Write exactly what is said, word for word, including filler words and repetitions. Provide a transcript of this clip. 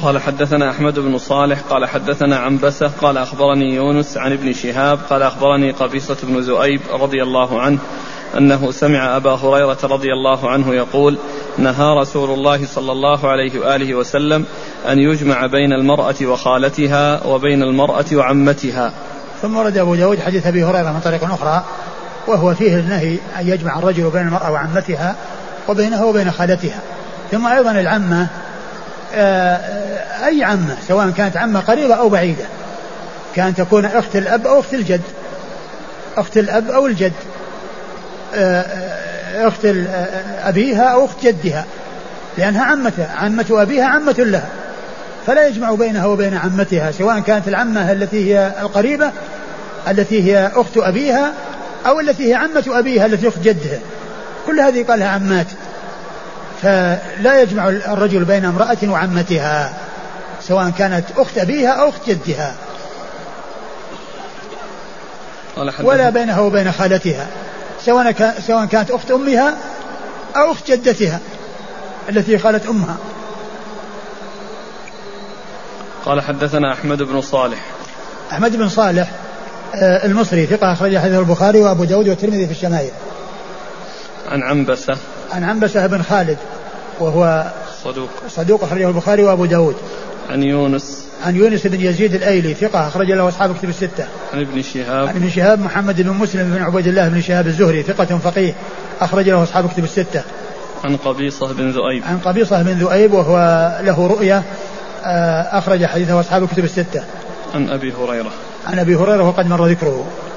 قال حدثنا أحمد بن صالح قال حدثنا عنبسة قال أخبرني يونس عن ابن شهاب قال أخبرني قبيصة بن ذؤيب رضي الله عنه أنه سمع أبا هريرة رضي الله عنه يقول نهى رسول الله صلى الله عليه وآله وسلم أن يجمع بين المرأة وخالتها وبين المرأة وعمتها. ثم ورد أبو داود حديث أبي هريرة من طريق أخرى وهو فيه النهي أن يجمع الرجل بين المرأة وعمتها وبينها وبين خالتها. ثم أيضا العمة أي عمة سواء كانت عمة قريبة أو بعيدة كان تكون أخت الأب أو أخت الجد أخت الأب أو الجد أخت أبيها أو أخت جدها لأنها عمتها عمة أبيها عمة لها فلا يجمع بينها وبين عمتها سواء كانت العمة التي هي القريبة التي هي أخت أبيها أو التي هي عمة أبيها التي أخت جدها كل هذه قالها عمات. فلا يجمع الرجل بين امرأة وعمتها سواء كانت أخت أبيها أو أخت جدها ولا بينها وبين خالتها سواء سواء كانت أخت أمها أو أخت جدتها التي خالت أمها. قال حدثنا أحمد بن صالح أحمد بن صالح المصري ثقة أخرج حديثه البخاري وأبو داود والترمذي في الشمائل. عن عنبسة عن عنبسة بن خالد وهو صدوق صدوق أخرجه البخاري وأبو داود. عن يونس عن يونس بن يزيد الأيلي ثقة أخرج له أصحاب كتب الستة. عن ابن شهاب عن ابن شهاب محمد بن مسلم بن عبيد الله بن شهاب الزهري ثقة فقيه أخرج له أصحاب كتب الستة. عن قبيصة بن ذؤيب عن قبيصة بن ذؤيب وهو له رؤية أخرج حديثه أصحاب كتب الستة. عن أبي هريرة عن أبي هريرة وقد مر ذكره.